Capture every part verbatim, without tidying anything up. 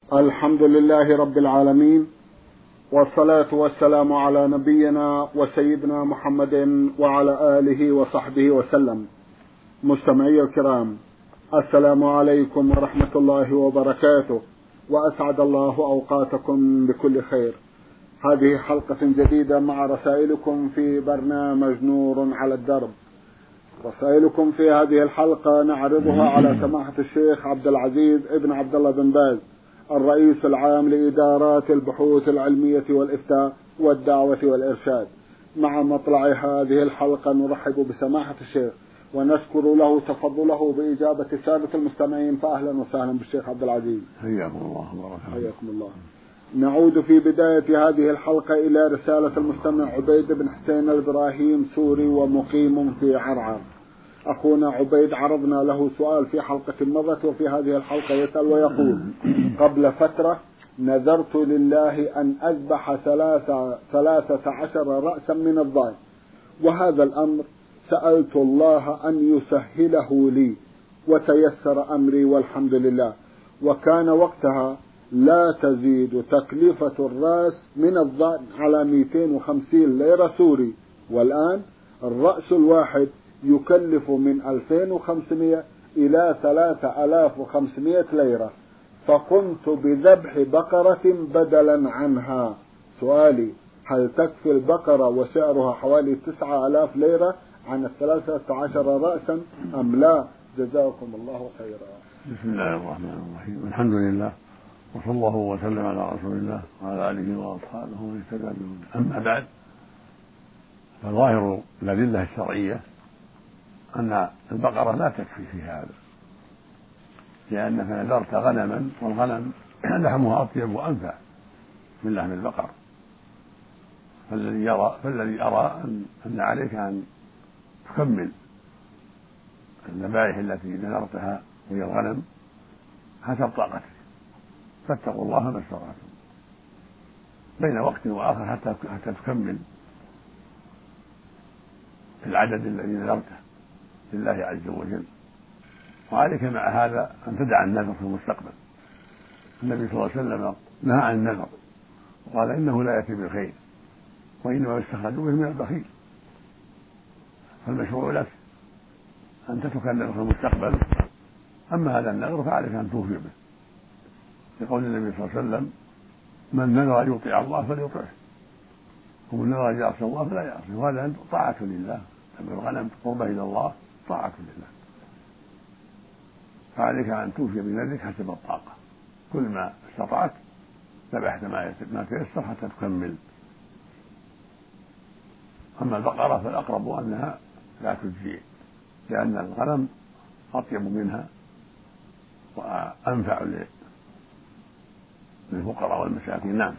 الحمد لله رب العالمين، والصلاة والسلام على نبينا وسيدنا محمد وعلى آله وصحبه وسلم. مستمعي الكرام، السلام عليكم ورحمة الله وبركاته، وأسعد الله أوقاتكم بكل خير. هذه حلقة جديدة مع رسائلكم في برنامج نور على الدرب. رسائلكم في هذه الحلقة نعرضها على سماحة الشيخ عبد العزيز ابن عبد الله بن باز، الرئيس العام لإدارات البحوث العلمية والإفتاء والدعوة والإرشاد. مع مطلع هذه الحلقة نرحب بسماحة الشيخ ونشكر له تفضله بإجابة السادة المستمعين، فأهلا وسهلا بالشيخ عبد العزيز. حياكم الله وبارك فيكم. حياكم الله. نعود في بداية هذه الحلقة إلى رسالة المستمع عبيد بن حسين الإبراهيم، سوري ومقيم في عرعر. أخونا عبيد عرضنا له سؤال في حلقة مضت، وفي هذه الحلقة يسأل ويقول: قبل فترة نذرت لله أن أذبح ثلاثة, ثلاثة عشر رأسا من الضأن، وهذا الأمر سألت الله أن يسهله لي وتيسر أمري والحمد لله، وكان وقتها لا تزيد تكلفة الرأس من الضأن على مئتين وخمسين ليرة سوري، والآن الرأس الواحد يكلف من ألفين وخمسمائة إلى ثلاثة آلاف وخمسمائة ليرة، فقمت بذبح بقرة بدلا عنها. سؤالي: هل تكفي البقرة وسعرها حوالي تسعة آلاف ليرة عن الثلاثة عشر رأسا أم لا؟ جزاكم الله خيرا. بسم الله الرحمن الرحيم، الحمد لله، وصلى الله وسلم على رسول الله وعلى آله وأصحابه ومن اهتدى بهداه. أما بعد، فظاهر الأدلة الشرعية أن البقرة لا تكفي في هذا، لأنك نذرت غنما، والغنم لحمها أطيب وأنفع من لحم البقر، فالذي يرى فالذي أرى أن عليك أن تكمل الذبائح التي نذرتها وهي الغنم حسب طاقتك، فاتقوا الله ما استطعتم بين وقت وآخر حتى حتى تكمل العدد الذي نذرته لله عز وجل. وعليك مع هذا أن تدع النذر في المستقبل. النبي صلى الله عليه وسلم نهى عن النذر وقال إنه لا يأتي بالخير وإنما يستخرج به من البخيل، فالمشروع لك أن تترك النذر في المستقبل. أما هذا النذر فعليك أن توفي به، لقول النبي صلى الله عليه وسلم: من نذر أن يطيع الله فليطعه، ومن نذر أن يعصي الله فلا يعصي. وهذا طاعة لله، الغنم قربة إلى الله، طاعة لله، فعليك أن توفي بنذرك حسب الطاقة. كل ما استطعت ذبحت ما تيسر حتى تكمل. أما البقرة فالأقرب أنها لا تجزي، لأن الغنم أطيب منها وأنفع للفقراء والمساكين. نعم.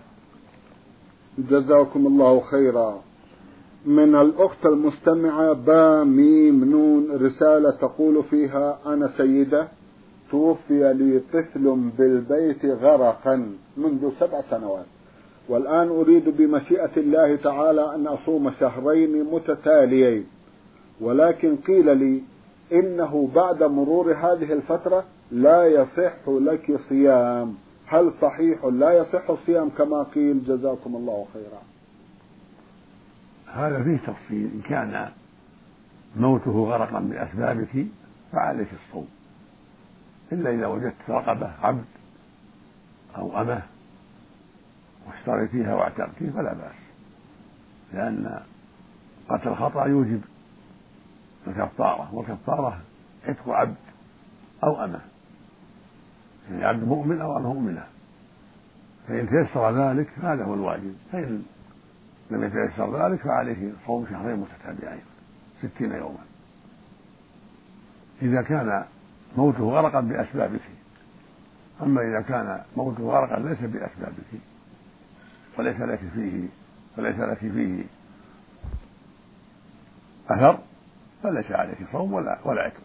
جزاكم الله خيرا. من الأخت المستمعة با ميم نون رسالة تقول فيها: أنا سيدة توفي لي طفل بالبيت غرقا منذ سبع سنوات، والآن أريد بمشيئة الله تعالى أن أصوم شهرين متتاليين، ولكن قيل لي إنه بعد مرور هذه الفترة لا يصح لك صيام. هل صحيح لا يصح الصيام كما قيل؟ جزاكم الله خيرا. هذا فيه تفصيل. إن كان موته غرقا بأسبابك فعليك الصوم، إلا إذا وجدت رقبة عبد أو أمه واشتريتيها واعتقتيه فلا بأس، لأن قتل الخطأ يوجب الكفارة، والكفارة عتق عبد أو أمه، يعني عبد مؤمن أو أمه مؤمنة. فإن تيسر ذلك هذا هو الواجب، فإن لم يتيسر ذلك فعليه صوم شهرين متتابعين ستين يوما. إذا كان موته غرقا بأسبابك. أما إذا كان موته غرقا ليس بأسبابك وليس لك فيه فليس لك فيه أثر فليس عليك صوم ولا ولا عتق.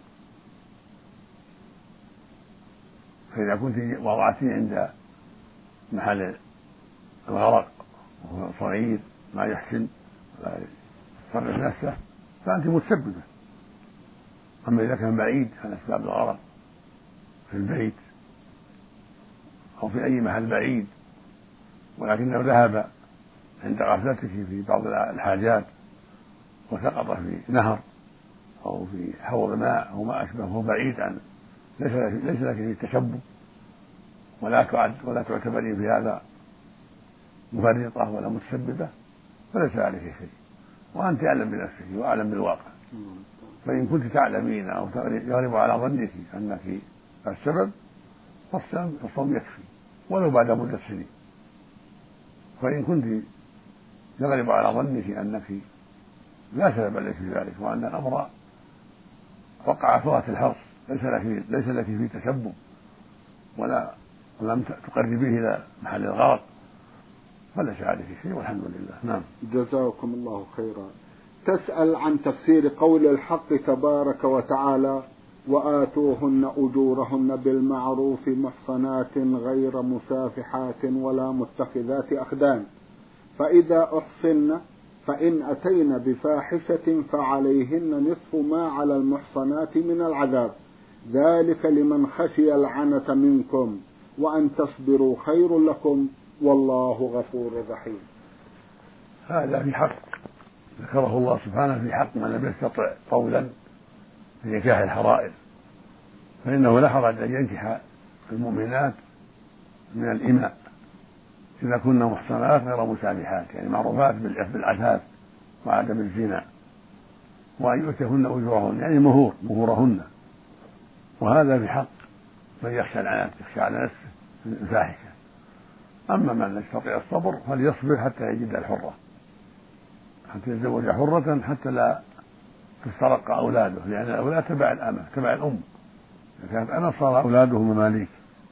فإذا كنت وضعتيه عند محل الغرق وهو صغير ما يحسن لا يصرف نفسه فأنت متسببة. أما إذا كان بعيد عن أسباب الغرق في البيت أو في أي محل بعيد، ولكنه ذهب عند غفلته في بعض الحاجات وسقط في نهر أو في حوض ماء أو ما أشبه، وهو بعيد عن ليس لك فيه تشبه ولا تعد ولا تعتبرين في هذا مفرطة ولا متسببة، فليس عليك شيء، وأنت أعلم بنفسك وأعلم بالواقع. فإن كنت تعلمين أو يغلب على ظنك أنك السبب فالصوم يكفي ولو بعد مدة سنين. فإن كنت يغلب على ظنك أنك لا سبب لك في ذلك وأن الأمر وقع فرة الحرص ليس لك ليس لك فيه تشبه ولا ولم تقربيه إلى محل الغرق، فليس عليك شيء والحمد لله. نعم. جزاكم الله خيرا. تسأل عن تفسير قول الحق تبارك وتعالى: وآتوهن أجورهن بالمعروف محصنات غير مسافحات ولا متخذات أخدان، فإذا أحصن فإن أتين بفاحشة فعليهن نصف ما على المحصنات من العذاب، ذلك لمن خشي العنة منكم وأن تصبروا خير لكم والله غفور رحيم. هذا في حق ذكره الله سبحانه في حق من لم يستطع طولا في نكاح الحرائر، فإنه لا حرج أن ينكح المؤمنات من الإماء إذا كن محصنات غير مسافحات، يعني معروفات بالعفاف وعدم الزنا، وأن يؤتهن أجورهن يعني مهور مهورهن، وهذا بحق من يخشى العنات يخشى على نفسه الفاحشة. أما من لا يستطيع الصبر فليصبر حتى يجد الحرة، حتى يتزوج حرة حتى لا تسترق أولاده، لأن الأولاد تبع الأمة تبع الأم، إذا كانت أمة صار أولاده مماليك،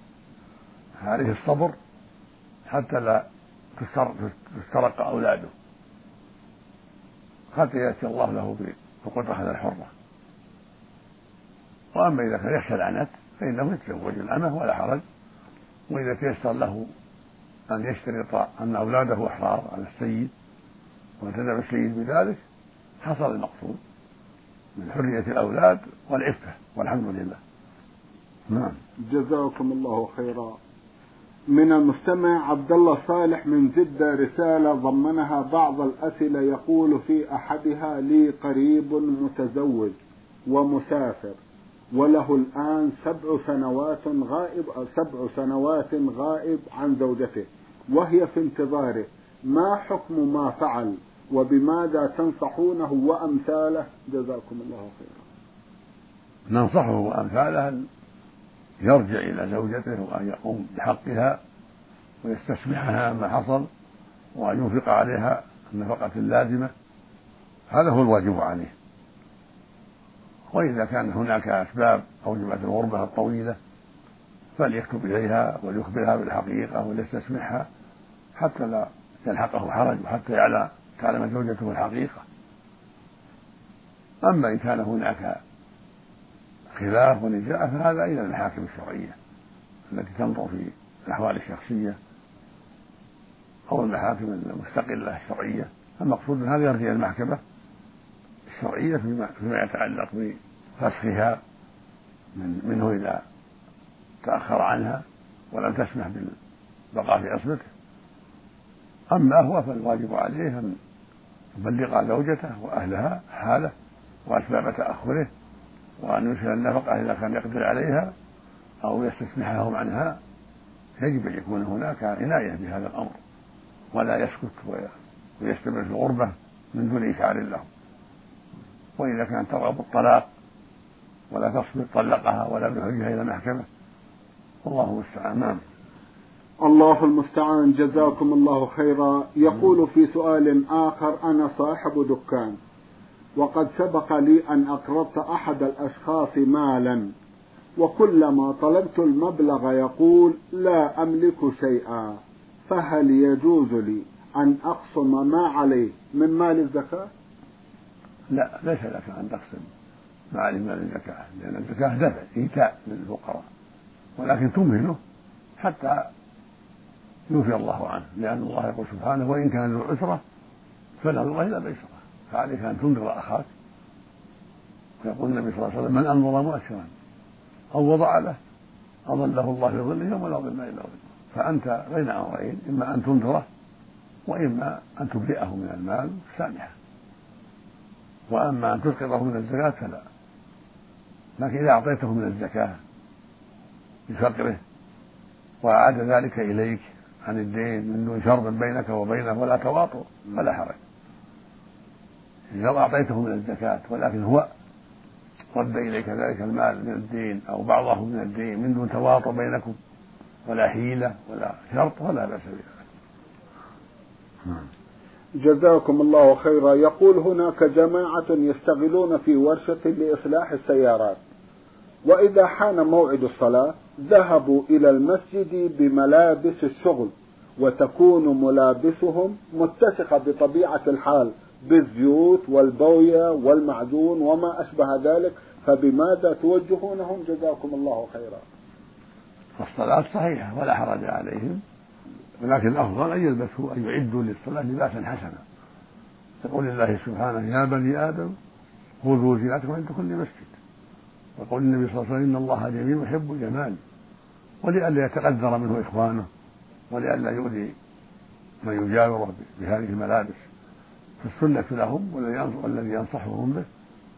عليه الصبر حتى لا تسترق أولاده حتى يأتي الله له بقدرة على الحرة. وأما إذا كان يخشى العنت فإنه يتزوج الأمة ولا حرج، وإذا تيسر له أن يشترط أن أولاده أحرار على السيد والتزم السيد بذلك حصل المقصود من حرية الأولاد والعفة والحمد لله. نعم. جزاكم الله خيرا. من المستمع عبد الله صالح من جدة رسالة ضمنها بعض الأسئلة، يقول في أحدها: لي قريب متزوج ومسافر وله الآن سبع سنوات غائب سبع سنوات غائب عن زوجته وهي في انتظاره، ما حكم ما فعل وبماذا تنصحونه وأمثاله؟ جزاكم الله خيرا. ننصحه وأمثاله أن يرجع إلى زوجته وأن يقوم بحقها ويستسمحها ما حصل وأن ينفق عليها النفقة اللازمة، هذا هو الواجب عليه. وإذا كان هناك أسباب أوجبت الغربة الطويلة فليكتب إليها وليخبرها بالحقيقة وليستسمحها حتى لا يلحقه حرج وحتى يعلم تعلم زوجته الحقيقة. أما إن كان هناك خلاف ونزاع فهذا إلى المحاكم الشرعية التي تنظر في الأحوال الشخصية أو المحاكم المستقلة الشرعية. المقصود من هذا يرجع إلى المحكمة الشرعية فيما, فيما يتعلق بفسخها من منه إذا تأخر عنها ولم تسمح بالبقاء في عصمته. أما هو فالواجب عليه أن يبلغ زوجته وأهلها حاله وأسباب تأخره، وأن يرسل النفقة إذا كان يقدر عليها أو يستسمحهم عنها. يجب أن يكون هناك عناية بهذا الأمر ولا يسكت ويستمر في الغربة من دون إشعار له. وإذا كانت ترغب الطلاق ولا تصبر طلقها ولا يحرجها إلى المحكمة، والله المستعان. نعم. الله المستعان. جزاكم الله خيرا. يقول في سؤال آخر: أنا صاحب دكان وقد سبق لي أن أقرضت أحد الأشخاص مالا، وكلما طلبت المبلغ يقول لا أملك شيئا، فهل يجوز لي أن أقسم ما عليه من مال الزكاة؟ لا، ليس لك أن تقسم ما عليه من مال الزكاة، لأن الزكاة دفع إيتاء للفقراء، ولكن تمهله حتى يوفي الله عنه، لأن الله يقول سبحانه: وإن كان ذو عسرة فنظرة إلى ميسرة، فعليك أن تنذر أخاك. يقول النبي صلى الله عليه وسلم: من أنظر مؤسرا أو وضع له أظله الله في ظله يوم لا ظل إلا ظله. فأنت بين أمرين، إما أن تنذره وإما أن تبرئه من المال سامحة، وأما أن تسقطه من الزكاة فلا. لكن إذا أعطيته من الزكاة بفقره وأعاد ذلك إليك عن الدين من دون شرط بينك وبينه ولا تواطؤ فلا حرج. لو أعطيته من الزكاة ولكن هو رد إليك ذلك المال من الدين أو بعضه من الدين من دون تواطؤ بينكم ولا حيلة ولا شرط ولا بأس بذلك. جزاكم الله خيرا. يقول هناك جماعة يشتغلون في ورشة لإصلاح السيارات، وإذا حان موعد الصلاة ذهبوا إلى المسجد بملابس الشغل، وتكون ملابسهم متسخة بطبيعة الحال بالزيوت والبوية والمعجون وما أشبه ذلك، فبماذا توجهونهم جزاكم الله خيرا؟ الصلاة صحيحة ولا حرج عليهم، ولكن الأفضل أن يلبسوا أن يعدوا للصلاة لباسا حسنا. يقول الله سبحانه: يا بني آدم خذوا زينتكم عند كل مسجد. ويقول النبي صلى الله عليه وسلم: إن الله جميل يحب الجمال. ولئلا يتقدر منه إخوانه ولئلا يؤذي من يجاوره بهذه الملابس، فالسنة لهم والذي ينصحهم به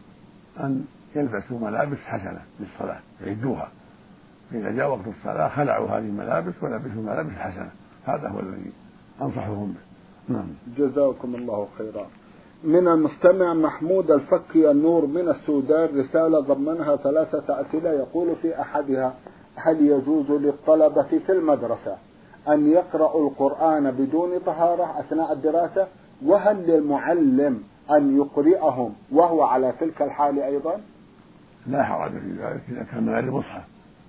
أن يلبسوا ملابس حسنة للصلاة يعدوها، فإذا جاء وقت الصلاة خلعوا هذه الملابس ولبسوا ملابس حسنة. هذا هو الذي أنصحهم به. نعم. جزاكم الله خيرا. من المستمع محمود الفكي النور من السودان رسالة ضمنها ثلاثة أسئلة، يقول في أحدها: هل يجوز للطلبة في المدرسة أن يقرأوا القرآن بدون طهارة أثناء الدراسة؟ وهل للمعلم أن يقرئهم وهو على تلك الحال أيضا؟ لا حرج في ذلك إذا كان من غير مصحف،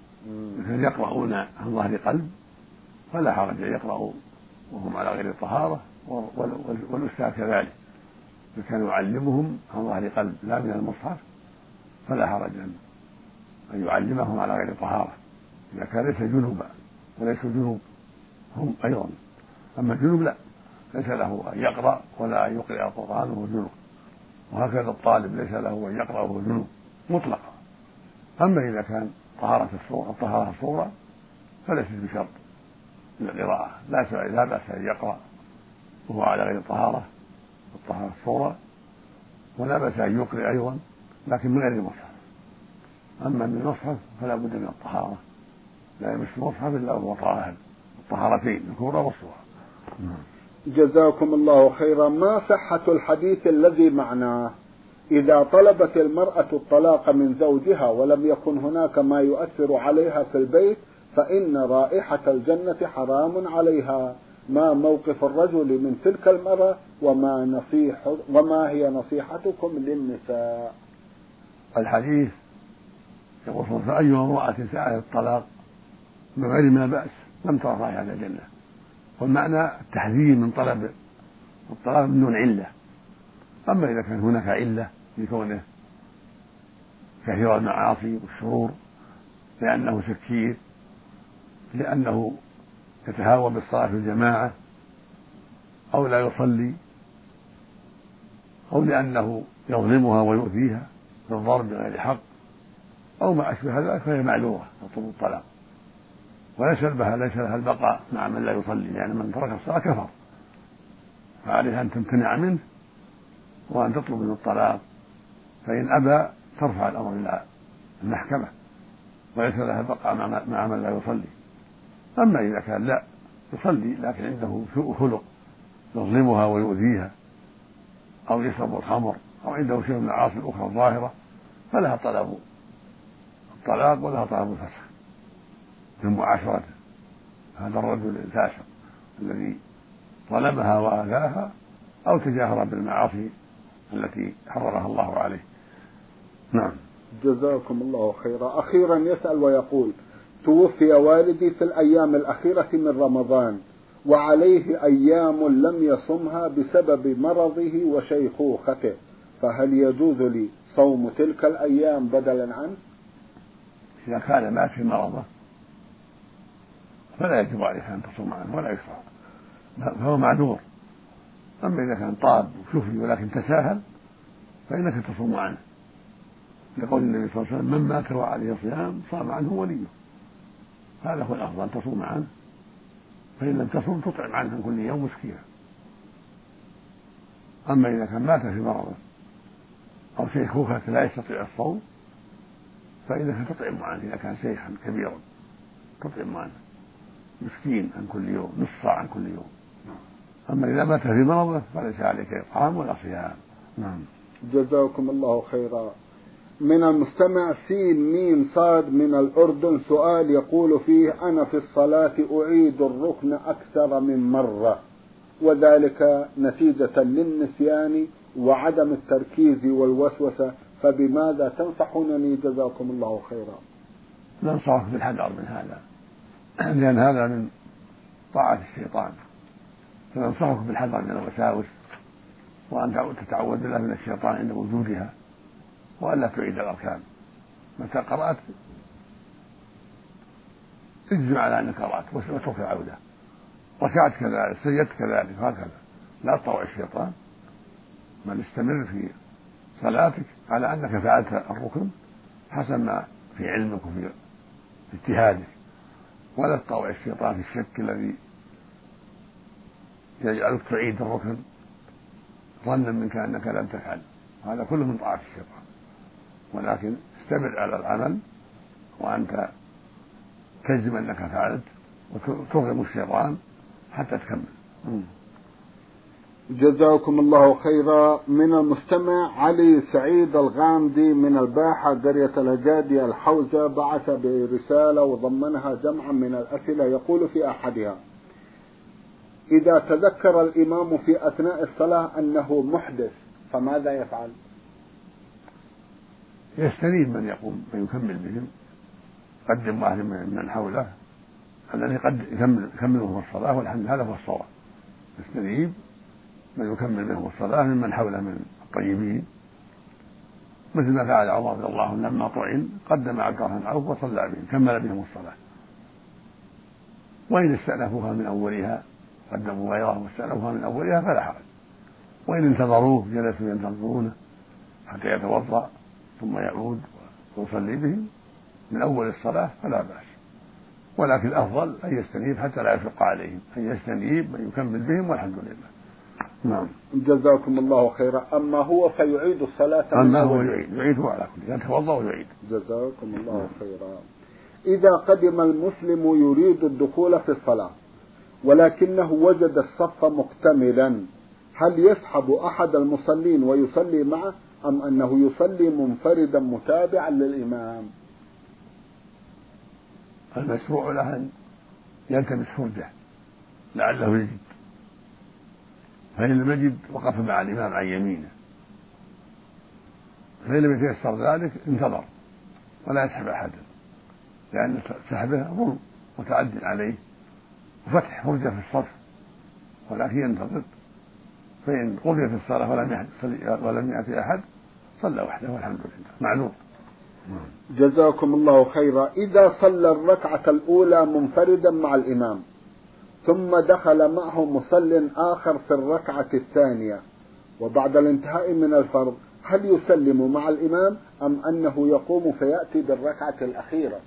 إذا يقرؤون عن ظهر قلب فلا حرج أن يقرأوا وهم على غير الطهارة، والأستاذ كذلك إذا كان يعلمهم عن ظهر قلب لا من المصحف فلا حرج أن يعلمهم على غير طهارة إذا كان ليس جنوبا وليس جنوب هم أيضا. أما الجنوب لا، ليس له أن يقرأ ولا أن يقرأ القرآن وهو جنوب، وهكذا الطالب ليس له أن يقرأ وهو جنوب مطلقا. أما إذا كان طهارة الصورة طهارة الصورة فليست بشرط للقراءة، لا بأس أن يقرأ وهو على غير طهارة الطهارة الصورة، ولا بأس أن يقرأ أيضا لكن من غير المصحف. أما من المصحف فلا بد من الطهارة، لا يمس المصحف إلا وهو طاهر، الطهارتين الكبرى والصغرى. جزاكم الله خيرا. ما صحة الحديث الذي معناه: إذا طلبت المرأة الطلاق من زوجها ولم يكن هناك ما يؤثر عليها في البيت فإن رائحة الجنة حرام عليها؟ ما موقف الرجل من تلك المرأة وما, نصيح وما هي نصيحتكم للنساء؟ الحديث يقول: فأي امرأة سألت الطلاق بغير ما بأس لم ترى رائحة الجنة. والمعنى التحذير من طلب الطلاق من دون علة. أما إذا كان هناك علة لكونه كثير المعاصي والشرور، لأنه سكير، لأنه يتهاون بالصلاة في الجماعة، أو لا يصلي، أو لأنه يظلمها ويؤذيها بالضرب بغير حق، أو ما أشبه ذلك، فهي معذورة تطلب الطلاق، وليس لها ليس لها البقاء مع من لا يصلي، لأن من ترك الصلاة كفر، فعليها أن تمتنع منه وأن تطلب منه الطلاق، فإن أبى ترفع الأمر إلى المحكمة وليس لها البقاء مع من لا يصلي. أما إذا كان لا يصلي لكن عنده سوء خلق يظلمها ويؤذيها، أو يشرب الخمر، أو عنده شيء من المعاصي الأخرى الظاهرة، فلها طلب الطلاق ولها طلب الفسخ من معاشرته هذا الرجل الفاسق الذي ظلمها وآذاها أو تجاهر بالمعاصي التي حررها الله عليه. نعم. جزاكم الله خيرا. أخيرا يسأل ويقول: توفي والدي في الأيام الأخيرة من رمضان وعليه أيام لم يصمها بسبب مرضه وشيخوخته، فهل يجوز لي صوم تلك الأيام بدلا عنه؟ إذا كان مات في مرضه فلا يجب عليك أن تصوم عنه ولا يشرع، فهو معذور. أما إذا كان طاب وشفي ولكن تساهل فإنك تصوم عنه، لقول النبي صلى الله عليه وسلم: من مات وعليه صيام صام عنه وليه. هذا هو الأفضل، أن تصوم عنه فإن لم تصم تطعم عنها كل يوم مسكينا. أما إذا كان مات في مرضه أو شيخوخة لا يستطيع الصوم فإنك تطعم عنه إذا كان شيخا كبيرا، تطعم عنه مسكين عن كل يوم، نصف صاع عن كل يوم. أما إذا مات في مرضه فليس عليك إطعام ولا صيام. نعم. جزاكم الله خيرا. من المستمع سين ميم صاد من الأردن سؤال يقول فيه: أنا في الصلاة أعيد الركن أكثر من مرة، وذلك نتيجة للنسيان وعدم التركيز والوسوسة، فبماذا تنصحونني جزاكم الله خيرا؟ ننصحك بالحذر من هذا، لأن هذا من طاعة الشيطان، فننصحك بالحذر من الوساوس، وأن تتعوذ بالله من الشيطان عند وجودها، وألا تعيد الأركان. متى قرأت اجزم على أنك قرأت واترك العودة، ركعت كذلك، سجدت كذلك، هكذا لا تطوع الشيطان، بل استمر في صلاتك على أنك فعلت الركن حسب ما في علمك وفي اجتهادك، ولا تطوع الشيطان في الشك الذي يجعلك تعيد الركن ظنا منك أنك لم تفعل. هذا كله من طاعة الشيطان، ولكن استمر على العمل وأنت تجزم أنك فعلت وترغم الشيطان حتى تكمل. جزاكم الله خيرا. من المستمع علي سعيد الغامدي من الباحة قرية الهجادي الحوزة بعث برسالة وضمنها جمعا من الأسئلة، يقول في أحدها: إذا تذكر الإمام في أثناء الصلاة أنه محدث فماذا يفعل؟ يستنيب من يقوم من يكمل بهم، قدم واحد من حوله الذي قد يكمله في الصلاة، والحمد هذا هو الصواب. يستنيب من يكمل بهم الصلاة ممن حوله من الطيبين، مثل ما فعل عمر رضي الله عنه لما طعن قدم عبد الرحمن بن عوف وصلى بهم، كمل بهم الصلاة. وإن استأنفوها من أولها، قدموا غيره واستأنفوها من أولها فلا حرج، وإن انتظروه جلسوا ينتظرونه حتى يتوضأ ثم يعود ويصلي بهم من أول الصلاة فلا بأس، ولكن الأفضل أن يستنيب حتى لا يشق عليهم، أن يستنيب من يكمل بهم والحمد لله. نعم. جزاكم الله خيرا. أما هو فيعيد الصلاة، أما هو يعيد يعيد هو على كل يتوضأ ويعيد. جزاكم الله خيرا. إذا قدم المسلم يريد الدخول في الصلاة ولكنه وجد الصف مكتملا، هل يسحب أحد المصلين ويصلي معه أم أنه يصلي منفردا متابعا للإمام؟ المشروع له أن يلتمس فرجة لعله يجد، فإن لم يجد وقف مع الإمام عن يمينه، فإن لم يتيسر ذلك انتظر ولا يسحب أحدا، لأن سحبه ظلم متعد عليه وفتح فرجة في الصف، ولكن ينتظر، فإن قضي في الصلاة ولم ولم يأتي أحد صلى وحده والحمد لله معلوم. جزاكم الله خيرا. إذا صلى الركعة الأولى منفردا مع الإمام ثم دخل معه مصل آخر في الركعة الثانية وبعد الانتهاء من الفرض، هل يسلم مع الإمام أم أنه يقوم فيأتي بالركعة الأخيرة؟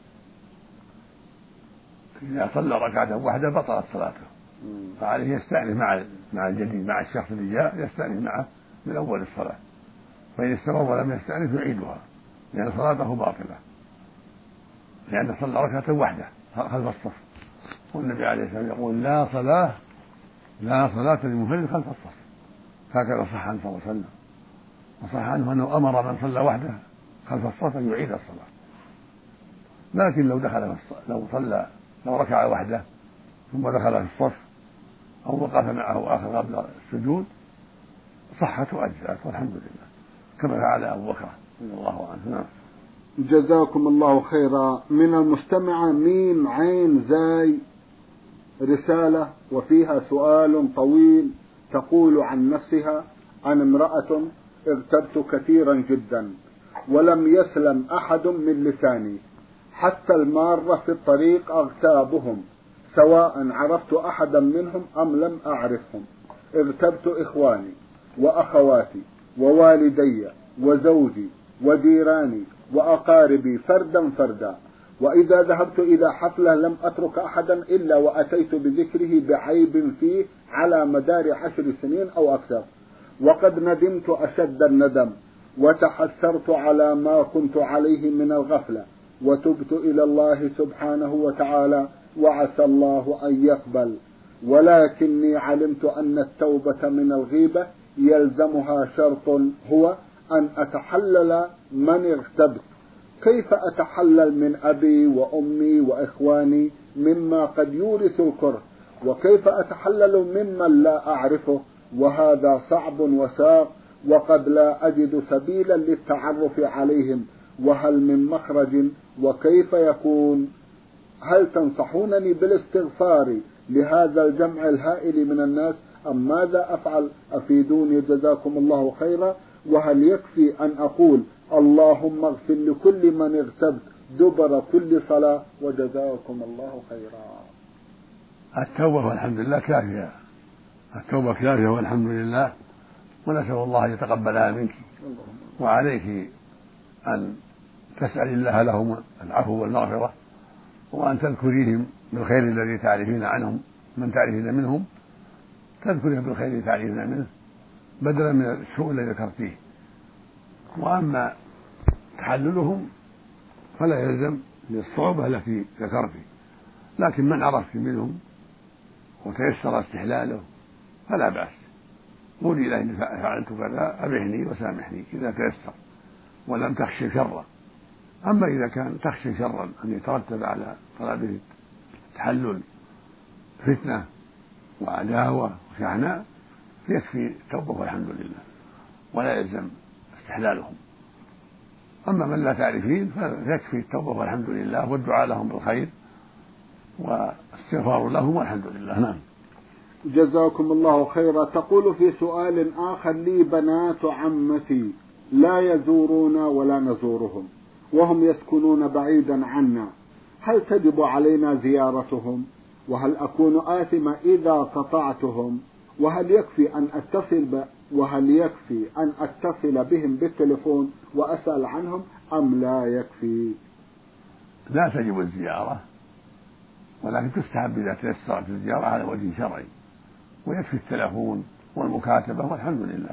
إذا صلى ركعة واحدة بطلت صلاته، فعليه يستأنف مع مع الجديد مع الشخص اللي جاء، يستأنف معه من أول الصلاة، فإن استمر ولم يستأنف يعيدها لأن صلاته باطلة، لأن صلى ركعة واحدة خلف الصف، والنبي عليه الصلاة والسلام يقول: لا صلاة لا صلاة لمنفرد خلف الصف. هكذا صح عنه صلى الله عليه وسلم، وصح عنه أنه أمر من صلى وحده خلف الصف أن يعيد الصلاة. لكن لو دخل لو صلى لو ركع وحده ثم دخل في الصف أو وقف معه آخر قبل السجود صحت وأجزأت والحمد لله، كما فعل أبو بكر رضي الله عنه. جزاكم الله خيرا. من المستمع ميم عين زاي رسالة وفيها سؤال طويل، تقول عن نفسها: أنا امرأة اغتبت كثيرا جدا ولم يسلم أحد من لساني، حتى المارة في الطريق أغتابهم سواء عرفت أحدا منهم أم لم أعرفهم. اغتبت إخواني وأخواتي ووالدي وزوجي وجيراني وأقاربي فردا فردا، وإذا ذهبت إلى حفلة لم أترك أحدا إلا وأتيت بذكره بعيب فيه على مدار عشر سنين أو أكثر، وقد ندمت أشد الندم وتحسرت على ما كنت عليه من الغفلة، وتبت إلى الله سبحانه وتعالى وعسى الله أن يقبل، ولكني علمت أن التوبة من الغيبة يلزمها شرط هو أن أتحلل من اغتبت. كيف أتحلل من أبي وأمي وإخواني مما قد يورث الكره؟ وكيف أتحلل ممن لا أعرفه وهذا صعب وشاق وقد لا أجد سبيلا للتعرف عليهم؟ وهل من مخرج؟ وكيف يكون؟ هل تنصحونني بالاستغفار لهذا الجمع الهائل من الناس أم ماذا أفعل؟ أفيدوني جزاكم الله خيرا. وهل يكفي أن أقول اللهم اغفر لكل من اغتبت دبر كل صلاة وجزاكم الله خيرا؟ التوبة والحمد لله كافية، التوبة كافية والحمد لله، ونسأل الله أن يتقبلها منك، وعليك أن تسأل الله لهم العفو والمغفرة، وأن تذكريهم بالخير الذي تعرفين عنهم، من تعرفين منهم تذكرهم بالخير الذي تعرفين منه بدلا من السوء الذي ذكرتيه. وأما تحللهم فلا يلزم للصعوبة التي ذكرت، لكن من عرفت منهم وتيسر استحلاله فلا بأس، قولي له إن فعلت كذا أبعني وسامحني إذا تيسر ولم تخشي شرا. أما إذا كان تخشي شرا أن يترتب على طلبه تحلل فتنة وعداوة وشحناء يكفي التوبة والحمد لله ولا يلزم استحلالهم. أما من لا تعرفين فيكفي التوبة والحمد لله والدعاء لهم بالخير واستغفار لهم والحمد لله. نعم. جزاكم الله خيرا. تقول في سؤال آخر: لي بنات عمتي لا يزورون ولا نزورهم وهم يسكنون بعيدا عنا، هل تجب علينا زيارتهم؟ وهل أكون آثمة إذا قطعتهم؟ وهل يكفي أن أتصل ب... وهل يكفي أن أتصل بهم بالتلفون وأسأل عنهم أم لا يكفي؟ لا تجب الزيارة، ولكن تستحب إذا تيسرت الزيارة على وجه شرعي، ويكفي التلفون والمكاتبة والحمد لله.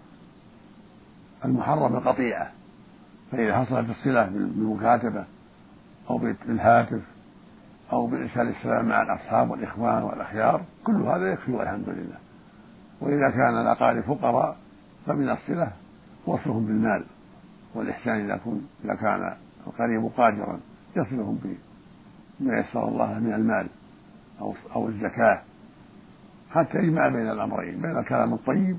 المحرم القطيعة، فإذا حصلت الصلة بالمكاتبة أو بالهاتف أو بإرسال السلام مع الأصحاب والإخوان والأخيار كل هذا يكفي والحمد لله. وإذا كان الأقارب فقراء فمن الصلة وصلهم بالمال والإحسان إذا إذا كان القريب قادرا يصلهم بما يسر الله من المال أو أو الزكاة، حتى يجمع بين الأمرين، بين الكلام الطيب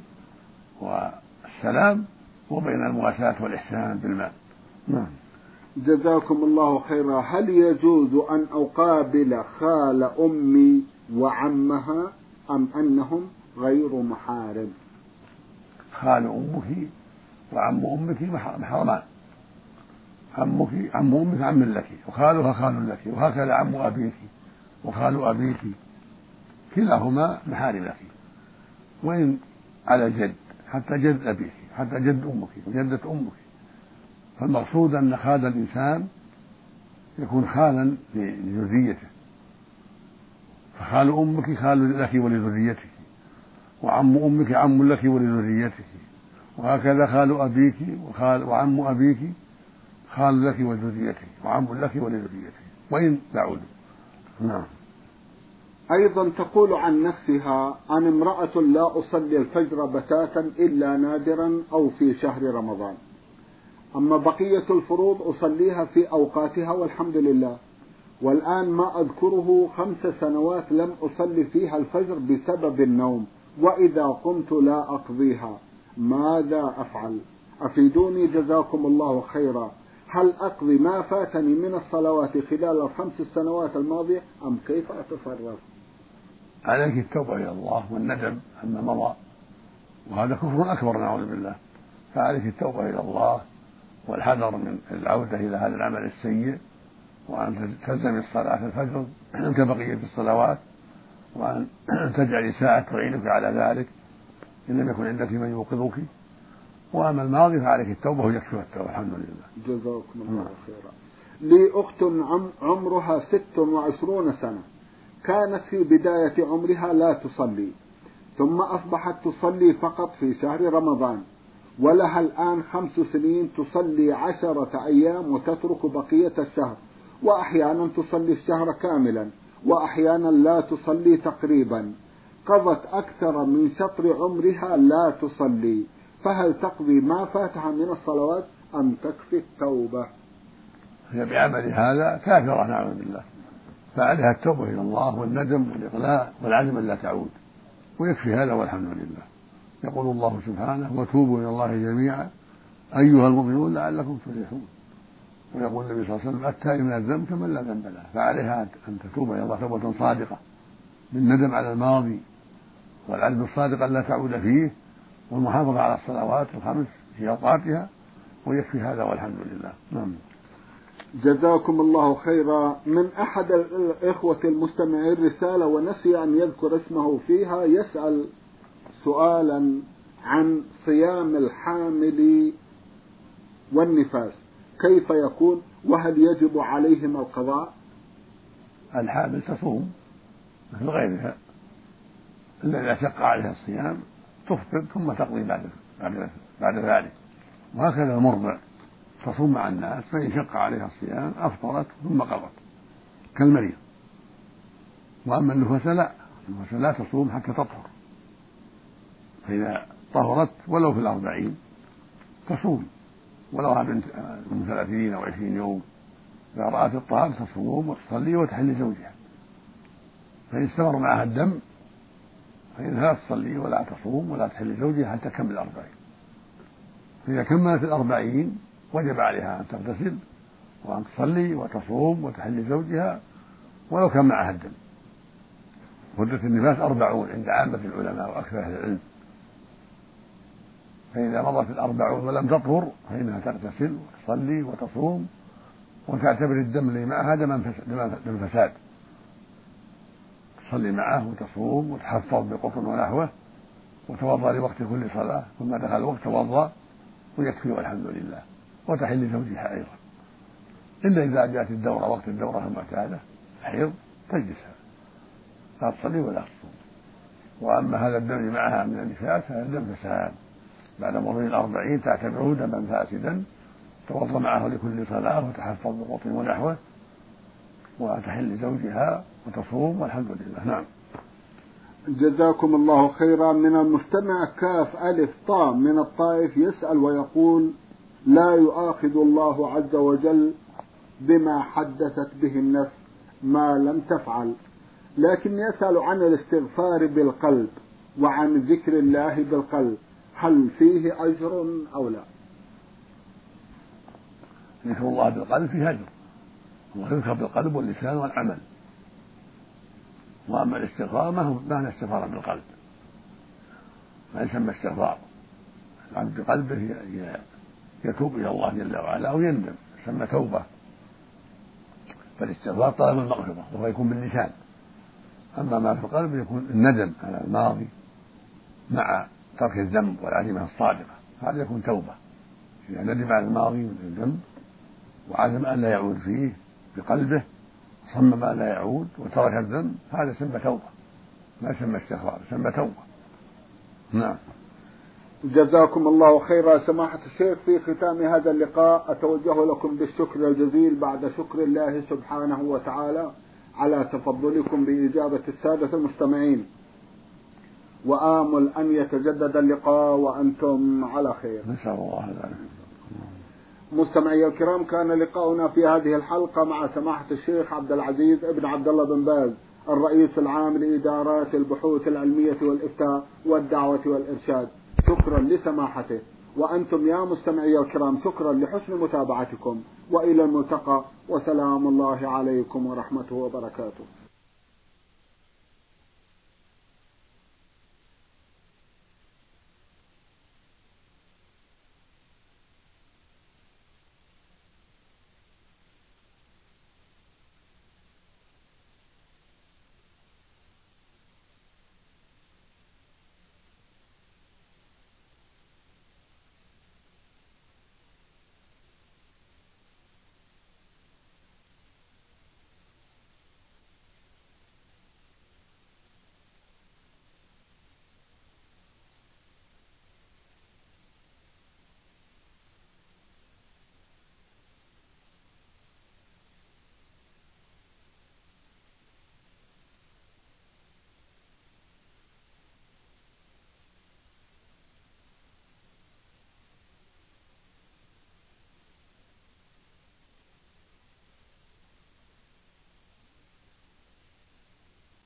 والسلام وبين المواساة والإحسان بالمال. نعم. جزاكم الله خيرا. هل يجوز أن أقابل خال أمي وعمها أم أنهم غير محارم؟ خال أمك وعم أمك محرمان. عمك عم أمك عم لك، وخالها خال لك، وهكذا عم أبيك وخال أبيك كلاهما محارم لك، وإن على جد حتى جد أبيك حتى جد أمك وجدة أمك. فالمقصود أن خال الإنسان يكون خالا لذريته، فخال أمك خال لك ولذريتك، وعم أمك عم لك ولذريتك، وهكذا خال أبيك وخال وعم أبيك خال لك ولذريتك وعم لك ولذريتك وإن بعدوا. نعم. أيضا تقول عن نفسها: أنا امرأة لا أصلي الفجر بتاتا إلا نادرا أو في شهر رمضان، أما بقية الفروض أصليها في أوقاتها والحمد لله، والآن ما أذكره خمس سنوات لم أصلي فيها الفجر بسبب النوم، وإذا قمت لا أقضيها، ماذا أفعل؟ أفيدوني جزاكم الله خيرا. هل أقضي ما فاتني من الصلوات خلال الخمس السنوات الماضية أم كيف أتصرف؟ عليك التوبة إلى الله والندم عما مضى، وهذا كفر أكبر نعوذ بالله، فعليك التوبة إلى الله والحذر من العودة إلى هذا العمل السيء، وأن تلزم الصلاة الفجر كبقية الصلوات، وأن تجعل ساعة تعينك على ذلك إن لم يكن عندك من يوقظك. وأما الماضي فعليك التوبة ويكفي التوبة الحمد لله. جزاكم الله خيرا. لي أخت عمرها ست وعشرون سنة، كانت في بداية عمرها لا تصلي، ثم أصبحت تصلي فقط في شهر رمضان، ولها الآن خمس سنين تصلي عشرة أيام وتترك بقية الشهر، وأحيانا تصلي الشهر كاملا وأحيانا لا تصلي تقريبا، قضت أكثر من شطر عمرها لا تصلي، فهل تقضي ما فاتها من الصلوات أم تكفي التوبة؟ هي بعمل هذا كافرة نعوذ بالله، فعليها التوبة إلى الله والندم والإقلاع والعزم ألا تعود، ويكفي هذا والحمد لله. يقول الله سبحانه: وتوبوا إلى الله جميعا أيها المؤمنون لعلكم تفلحون. ويقول النبي صلى الله عليه وسلم: التائب من الذنب كمن لا ذنب له. فعليها أن تتوب إلى الله توبة صادقة بالندم على الماضي والعزم الصادق ألا تعود فيه، والمحافظة على الصلوات الخمس في أوقاتها، ويكفي هذا والحمد لله. نعم. جزاكم الله خيرا. من أحد الإخوة المستمعين رسالة ونسي أن يذكر اسمه فيها، يسأل سؤالا عن صيام الحامل والنفاس، كيف يكون وهل يجب عليهم القضاء؟ الحامل تصوم مثل غيرها، إلا إذا شق عليها الصيام تفطر ثم تقضي بعد بعد بعد ذلك، وهكذا المرضع تصوم مع الناس، فإن شق عليها الصيام أفطرت ثم قضت كالمريض. وأما النفساء لا، النفساء لا تصوم حتى تطهر، فإذا طهرت ولو في الأربعين تصوم، ولو بنت من ثلاثين أو عشرين يوم، إذا رأت الطهر تصوم وتصلي وتحل زوجها. فإن استمر معها الدم فإنها لا تصلي ولا تصوم ولا تحل زوجها حتى تكمل الأربعين. فإذا كملت الأربعين وجب عليها أن تغتسل وأن تصلي وتصوم وتحل زوجها ولو كان معها الدم. مدة النفاس أربعون عند عامة العلماء وأكثر أهل العلم، فإذا مضت الأربعون ولم تطهر فإنها تغتسل وتصلي وتصوم وتعتبر الدم اللي معها دم فساد، تصلي معه وتصوم وتحفظ بقطن ونحوه وتوضأ لوقت كل صلاة، ثم دخل الوقت توضأ ويكفي والحمد لله، وتحل زوجها أيضا. إلا إذا جاءت الدورة وقت الدورة المعتادة حيض تجلسها لا تصلي ولا تصوم. وأما هذا الدم معها من النفاس هذا دم فساد، بعد مرور الأربعين تعتبره دما فاسدا، توضأ معه لكل صلاة وتحفظ بقطن ونحوه وتحل زوجها وتصوم والحمد لله. نعم. جزاكم الله خيرا. من المستمع كاف ألف طاء من الطائف يسأل ويقول: لا يؤاخذ الله عز وجل بما حدثت به النفس ما لم تفعل، لكن يسأل عن الاستغفار بالقلب وعن ذكر الله بالقلب، هل فيه أجر أو لا؟ ذكر الله بالقلب فيه أجر، ويذكر بالقلب واللسان والعمل. وأما الاستغفار ما هو ما هو استغفار بالقلب، ما يسمى استغفار. العبد بقلبه يتوب إلى الله جل وعلا أو يندم، يسمى توبة. فالاستغفار طلب المغفرة وهو يكون باللسان، أما ما في القلب يكون الندم على الماضي مع ترك الذنب والعزيمة الصادقة، هذا يكون توبة. إذا ندم على الماضي من الذنب وعزم أن لا يعود فيه بقلبه، صمم أن لا يعود وترك الذنب، هذا يسمى توبة، ما يسمى استغفار، يسمى توبة. نعم. جزاكم الله خيرا. سماحة الشيخ، في ختام هذا اللقاء أتوجه لكم بالشكر الجزيل بعد شكر الله سبحانه وتعالى على تفضلكم بإجابة السادة المستمعين، وآمل أن يتجدد اللقاء وأنتم على خير. نسأل الله ذلك. مستمعي الكرام، كان لقاؤنا في هذه الحلقة مع سماحة الشيخ عبد العزيز ابن عبد الله بن باز، الرئيس العام لإدارات البحوث العلمية والإفتاء والدعوة والإرشاد. شكرا لسماحته، وأنتم يا مستمعي الكرام شكرا لحسن متابعتكم، وإلى الملتقى، وسلام الله عليكم ورحمته وبركاته.